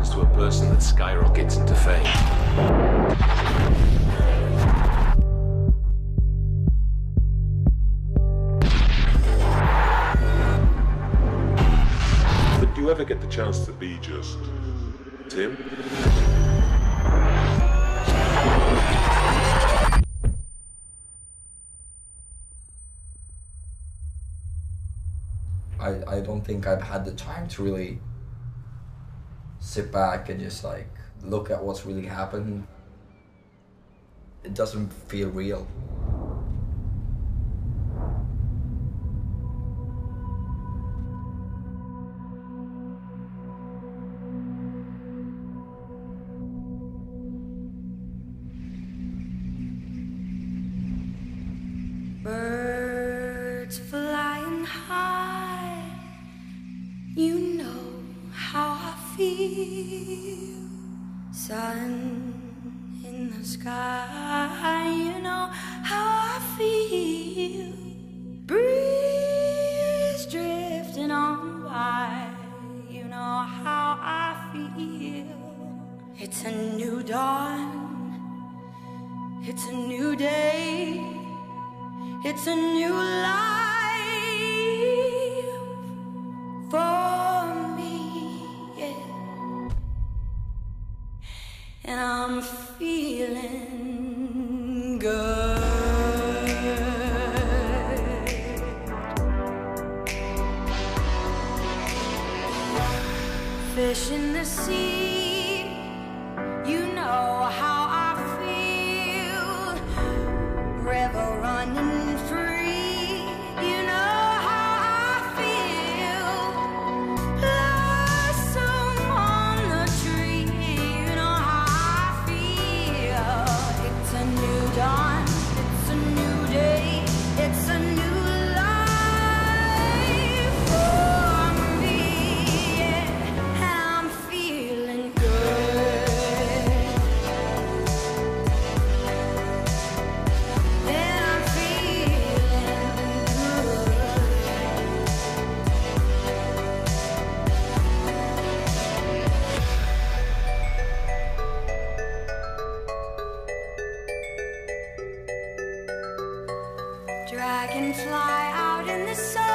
happens to a person that skyrockets into fame. But do you ever get the chance to be just Tim? I don't think I've had the time to really sit back and just like look at what's really happened. It doesn't feel real. Birds flying high, you know how I feel. Sun in the sky, you know how I feel. Breeze drifting on by, you know how I feel. It's a new dawn, it's a new day, it's a new life for me, yeah. And I'm feeling good. Fish in the sea, you know how I feel. River running free, you know how I feel. Blossom on the tree, you know how I feel. It's a new dawn, it's a new day, it's a new life for me, yeah. And I'm feeling good. And I'm feeling good. Dragonfly out in the sun.